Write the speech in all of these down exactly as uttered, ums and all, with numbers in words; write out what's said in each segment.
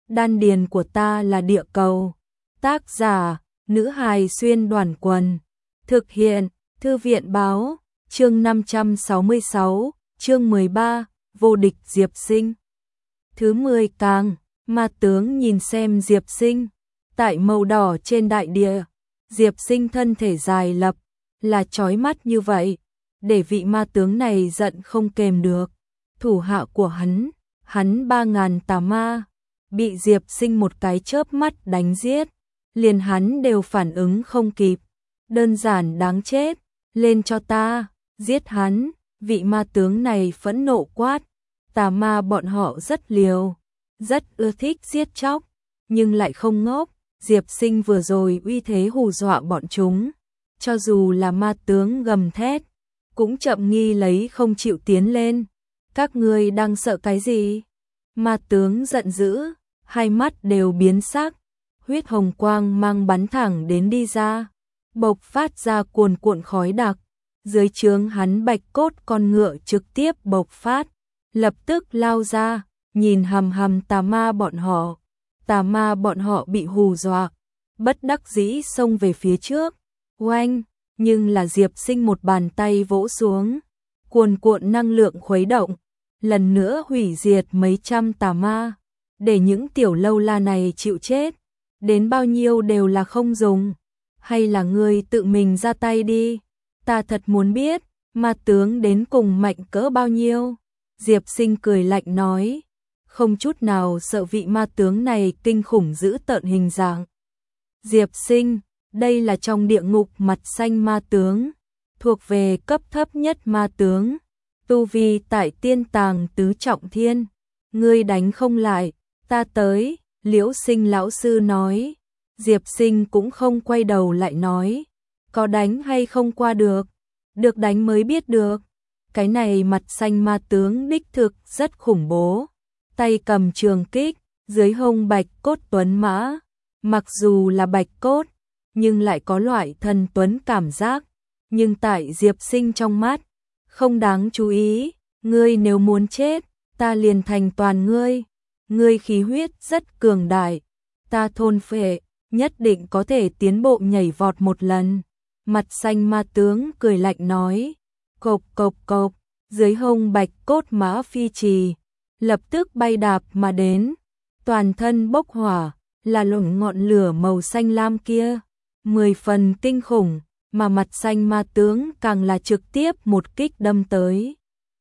đan điền của ta là địa cầu. Tác giả, nữ hài xuyên đoàn quần. Thực hiện, thư viện báo, chương năm trăm sáu mươi sáu, chương mười ba, vô địch Diệp Sinh. Thứ mười càng, ma tướng nhìn xem Diệp Sinh. Tại màu đỏ trên đại địa, Diệp Sinh thân thể dài lập, là chói mắt như vậy, để vị ma tướng này giận không kềm được. Thủ hạ của hắn, hắn ba ngàn tà ma, bị Diệp Sinh một cái chớp mắt đánh giết, liền hắn đều phản ứng không kịp. Đơn giản đáng chết, lên cho ta, giết hắn. Vị ma tướng này phẫn nộ quát. Tà ma bọn họ rất liều, rất ưa thích giết chóc, nhưng lại không ngốc. Diệp Sinh vừa rồi uy thế hù dọa bọn chúng, cho dù là ma tướng gầm thét, cũng chậm nghi lấy không chịu tiến lên. Các ngươi đang sợ cái gì? Ma tướng giận dữ, hai mắt đều biến sắc, huyết hồng quang mang bắn thẳng đến đi ra, bộc phát ra cuồn cuộn khói đặc. Dưới trướng hắn bạch cốt con ngựa trực tiếp bộc phát, lập tức lao ra, nhìn hằm hằm tà ma bọn họ. Tà ma bọn họ bị hù dọa, bất đắc dĩ xông về phía trước. Oanh, nhưng là Diệp Sinh một bàn tay vỗ xuống, cuồn cuộn năng lượng khuấy động, lần nữa hủy diệt mấy trăm tà ma, để những tiểu lâu la này chịu chết. Đến bao nhiêu đều là không dùng, hay là ngươi tự mình ra tay đi, ta thật muốn biết, ma tướng đến cùng mạnh cỡ bao nhiêu. Diệp Sinh cười lạnh nói, không chút nào sợ vị ma tướng này kinh khủng dữ tợn hình dạng. Diệp Sinh, đây là trong địa ngục mặt xanh ma tướng, thuộc về cấp thấp nhất ma tướng, tu vi tại tiên tàng tứ trọng thiên, ngươi đánh không lại, ta tới. Liễu Sinh lão sư nói. Diệp Sinh cũng không quay đầu lại nói, có đánh hay không qua được, được đánh mới biết được. Cái này mặt xanh ma tướng đích thực rất khủng bố, tay cầm trường kích, dưới hông bạch cốt tuấn mã, mặc dù là bạch cốt, nhưng lại có loại thần tuấn cảm giác, nhưng tại Diệp Sinh trong mắt, không đáng chú ý. Ngươi nếu muốn chết, ta liền thành toàn ngươi, ngươi khí huyết rất cường đại, ta thôn phệ, nhất định có thể tiến bộ nhảy vọt một lần. Mặt xanh ma tướng cười lạnh nói, cộc cộc cộc, dưới hông bạch cốt mã phi trì, lập tức bay đạp mà đến, toàn thân bốc hỏa, là lủng ngọn lửa màu xanh lam kia, mười phần kinh khủng, mà mặt xanh ma tướng càng là trực tiếp một kích đâm tới,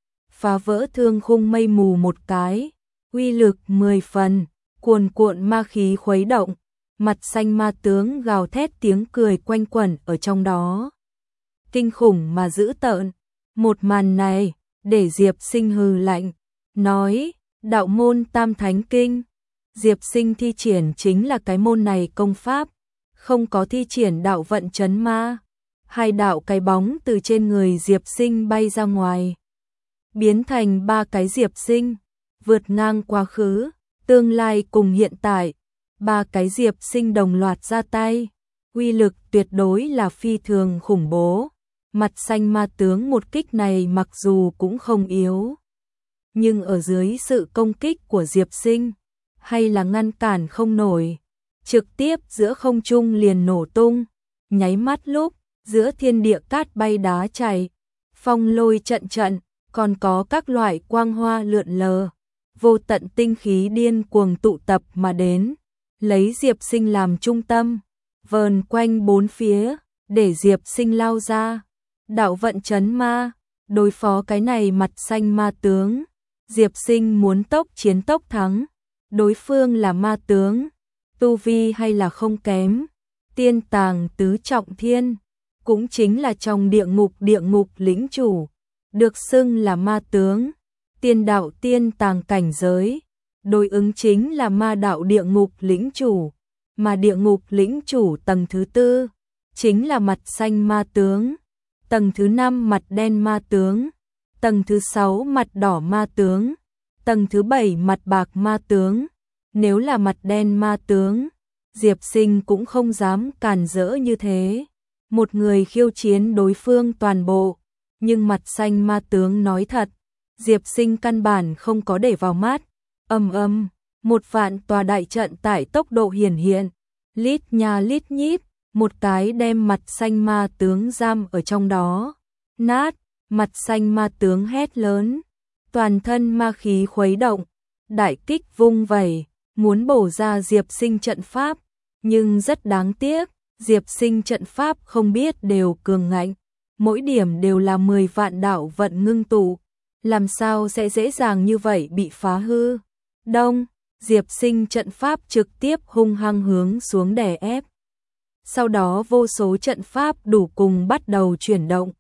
phá vỡ thương khung mây mù một cái, uy lực mười phần, cuồn cuộn ma khí khuấy động. Mặt xanh ma tướng gào thét, tiếng cười quanh quẩn ở trong đó, kinh khủng mà dữ tợn. Một màn này để Diệp Sinh hừ lạnh, nói, đạo môn Tam Thánh Kinh. Diệp Sinh thi triển chính là cái môn này công pháp, không có thi triển đạo vận chấn ma. Hai đạo cái bóng từ trên người Diệp Sinh bay ra ngoài, biến thành ba cái Diệp Sinh, vượt ngang quá khứ, tương lai cùng hiện tại. Ba cái Diệp Sinh đồng loạt ra tay, uy lực tuyệt đối là phi thường khủng bố. Mặt xanh ma tướng một kích này mặc dù cũng không yếu, nhưng ở dưới sự công kích của Diệp Sinh, hay là ngăn cản không nổi, trực tiếp giữa không trung liền nổ tung. Nháy mắt lúc, giữa thiên địa cát bay đá chảy, phong lôi trận trận, còn có các loại quang hoa lượn lờ, vô tận tinh khí điên cuồng tụ tập mà đến, lấy Diệp Sinh làm trung tâm, vờn quanh bốn phía, để Diệp Sinh lao ra. Đạo vận chấn ma, đối phó cái này mặt xanh ma tướng, Diệp Sinh muốn tốc chiến tốc thắng. Đối phương là ma tướng, tu vi hay là không kém, tiên tàng tứ trọng thiên, cũng chính là trong địa ngục địa ngục lĩnh chủ, được xưng là ma tướng, tiên đạo tiên tàng cảnh giới. Đối ứng chính là ma đạo địa ngục lĩnh chủ, mà địa ngục lĩnh chủ tầng thứ tư chính là mặt xanh ma tướng, tầng thứ năm mặt đen ma tướng, tầng thứ sáu mặt đỏ ma tướng, tầng thứ bảy mặt bạc ma tướng. Nếu là mặt đen ma tướng, Diệp Sinh cũng không dám càn rỡ như thế, một người khiêu chiến đối phương toàn bộ. Nhưng mặt xanh ma tướng nói thật, Diệp Sinh căn bản không có để vào mắt. Ầm ầm, một vạn tòa đại trận tải tốc độ hiển hiện, lít nha lít nhít, một cái đem mặt xanh ma tướng giam ở trong đó. Nát, mặt xanh ma tướng hét lớn, toàn thân ma khí khuấy động, đại kích vung vẩy, muốn bổ ra Diệp Sinh trận pháp, nhưng rất đáng tiếc, Diệp Sinh trận pháp không biết đều cường ngạnh, mỗi điểm đều là mười vạn đạo vận ngưng tụ, làm sao sẽ dễ dàng như vậy bị phá hư. Đông, Diệp Sinh trận pháp trực tiếp hung hăng hướng xuống đè ép. Sau đó vô số trận pháp đủ cùng bắt đầu chuyển động,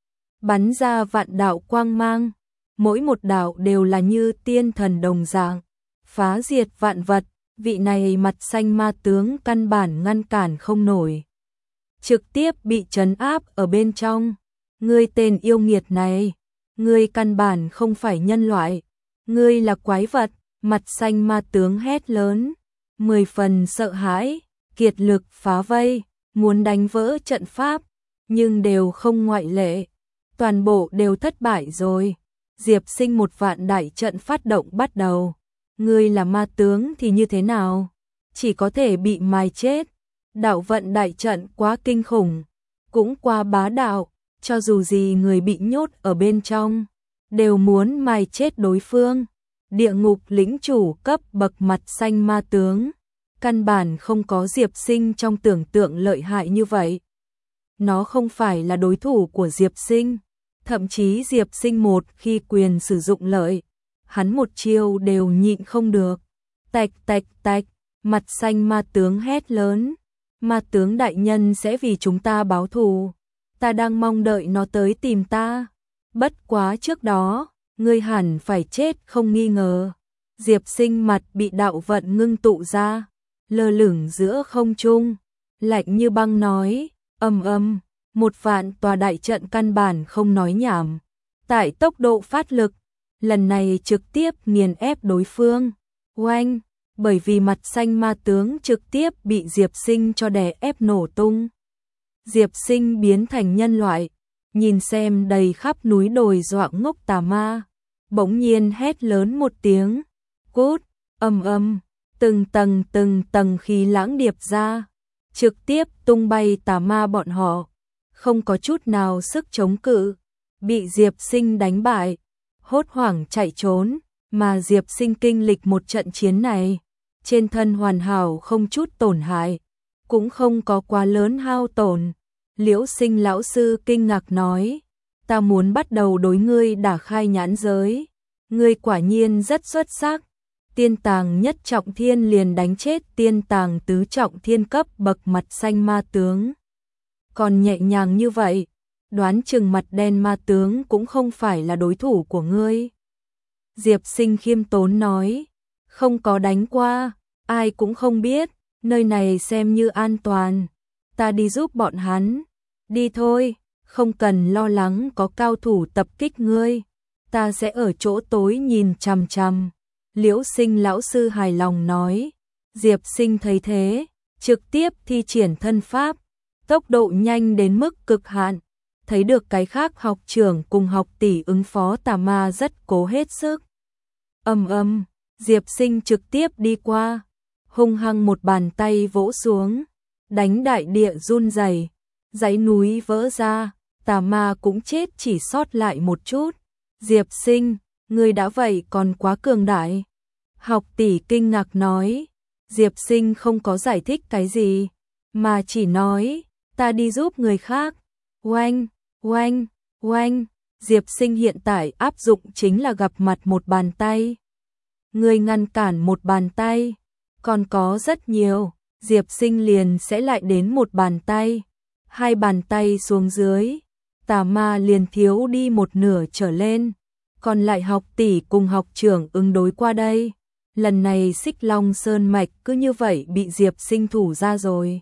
bắn ra vạn đạo quang mang, mỗi một đạo đều là như tiên thần đồng dạng, phá diệt vạn vật, vị này mặt xanh ma tướng căn bản ngăn cản không nổi, trực tiếp bị trấn áp ở bên trong. Ngươi tên yêu nghiệt này, ngươi căn bản không phải nhân loại, ngươi là quái vật, mặt xanh ma tướng hét lớn, mười phần sợ hãi, kiệt lực phá vây, muốn đánh vỡ trận pháp, nhưng đều không ngoại lệ, toàn bộ đều thất bại rồi. Diệp Sinh một vạn đại trận phát động bắt đầu, ngươi là ma tướng thì như thế nào, chỉ có thể bị mài chết. Đạo vận đại trận quá kinh khủng, cũng quá bá đạo, cho dù gì người bị nhốt ở bên trong, đều muốn mài chết đối phương. Địa ngục lĩnh chủ cấp bậc mặt xanh ma tướng, căn bản không có Diệp Sinh trong tưởng tượng lợi hại như vậy. Nó không phải là đối thủ của Diệp Sinh, thậm chí Diệp Sinh một khi quyền sử dụng lợi, hắn một chiêu đều nhịn không được. Tạch tạch tạch, mặt xanh ma tướng hét lớn, ma tướng đại nhân sẽ vì chúng ta báo thù, ta đang mong đợi nó tới tìm ta. Bất quá trước đó, ngươi hẳn phải chết không nghi ngờ. Diệp Sinh mặt bị đạo vận ngưng tụ ra, lơ lửng giữa không trung, lạnh như băng nói, ầm ầm, một vạn tòa đại trận căn bản không nói nhảm, tại tốc độ phát lực, lần này trực tiếp nghiền ép đối phương. Oanh, bởi vì mặt xanh ma tướng trực tiếp bị Diệp Sinh cho đè ép nổ tung. Diệp Sinh biến thành nhân loại, nhìn xem đầy khắp núi đồi dọa ngốc tà ma, bỗng nhiên hét lớn một tiếng, cút, ầm ầm, từng tầng từng tầng khí lãng điệp ra, trực tiếp tung bay tà ma bọn họ, không có chút nào sức chống cự, bị Diệp Sinh đánh bại, hốt hoảng chạy trốn, mà Diệp Sinh kinh lịch một trận chiến này, trên thân hoàn hảo không chút tổn hại, cũng không có quá lớn hao tổn. Liễu Sinh lão sư kinh ngạc nói, ta muốn bắt đầu đối ngươi đả khai nhãn giới, ngươi quả nhiên rất xuất sắc. Tiên tàng nhất trọng thiên liền đánh chết tiên tàng tứ trọng thiên cấp bậc mặt xanh ma tướng. Còn nhẹ nhàng như vậy, đoán chừng mặt đen ma tướng cũng không phải là đối thủ của ngươi. Diệp Sinh khiêm tốn nói, không có đánh qua, ai cũng không biết, nơi này xem như an toàn, ta đi giúp bọn hắn. Đi thôi, không cần lo lắng có cao thủ tập kích ngươi, ta sẽ ở chỗ tối nhìn chằm chằm. Liễu Sinh lão sư hài lòng nói. Diệp Sinh thấy thế, trực tiếp thi triển thân pháp, tốc độ nhanh đến mức cực hạn, thấy được cái khác học trưởng cùng học tỷ ứng phó tà ma rất cố hết sức. Ầm ầm, Diệp Sinh trực tiếp đi qua, hung hăng một bàn tay vỗ xuống, đánh đại địa run rẩy, dãy núi vỡ ra, tà ma cũng chết chỉ sót lại một chút. Diệp Sinh, ngươi đã vậy còn quá cường đại. Học tỷ kinh ngạc nói. Diệp Sinh không có giải thích cái gì, mà chỉ nói, ta đi giúp người khác. Oanh, oanh, oanh, Diệp Sinh hiện tại áp dụng chính là gặp mặt một bàn tay. Người ngăn cản một bàn tay, còn có rất nhiều, Diệp Sinh liền sẽ lại đến một bàn tay. Hai bàn tay xuống dưới, tà ma liền thiếu đi một nửa trở lên, còn lại học tỷ cùng học trưởng ứng đối qua đây. Lần này Xích Long Sơn Mạch cứ như vậy bị Diệp Sinh thủ ra rồi.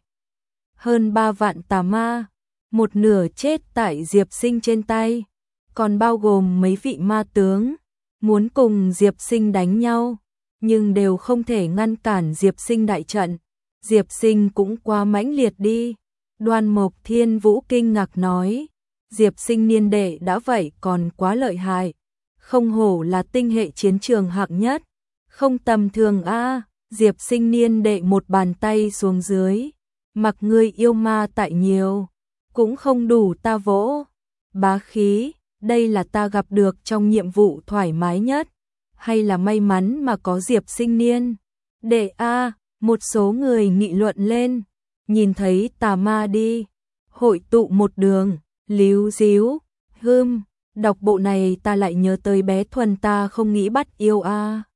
Hơn ba vạn tà ma, một nửa chết tại Diệp Sinh trên tay, còn bao gồm mấy vị ma tướng, muốn cùng Diệp Sinh đánh nhau, nhưng đều không thể ngăn cản Diệp Sinh đại trận. Diệp Sinh cũng quá mãnh liệt đi. Đoan Mộc Thiên Vũ kinh ngạc nói, Diệp Sinh niên đệ đã vậy còn quá lợi hại, không hổ là tinh hệ chiến trường hạng nhất, Không tầm thường a. Diệp Sinh Niên đệ một bàn tay xuống dưới. Mặc ngươi yêu ma tại nhiều, cũng không đủ ta vỗ. Bá khí, đây là ta gặp được trong nhiệm vụ thoải mái nhất, hay là may mắn mà có Diệp Sinh Niên. Đệ a, một số người nghị luận lên, nhìn thấy tà ma đi, hội tụ một đường, líu díu, hưm, đọc bộ này ta lại nhớ tới bé Thuần ta không nghĩ bắt yêu a.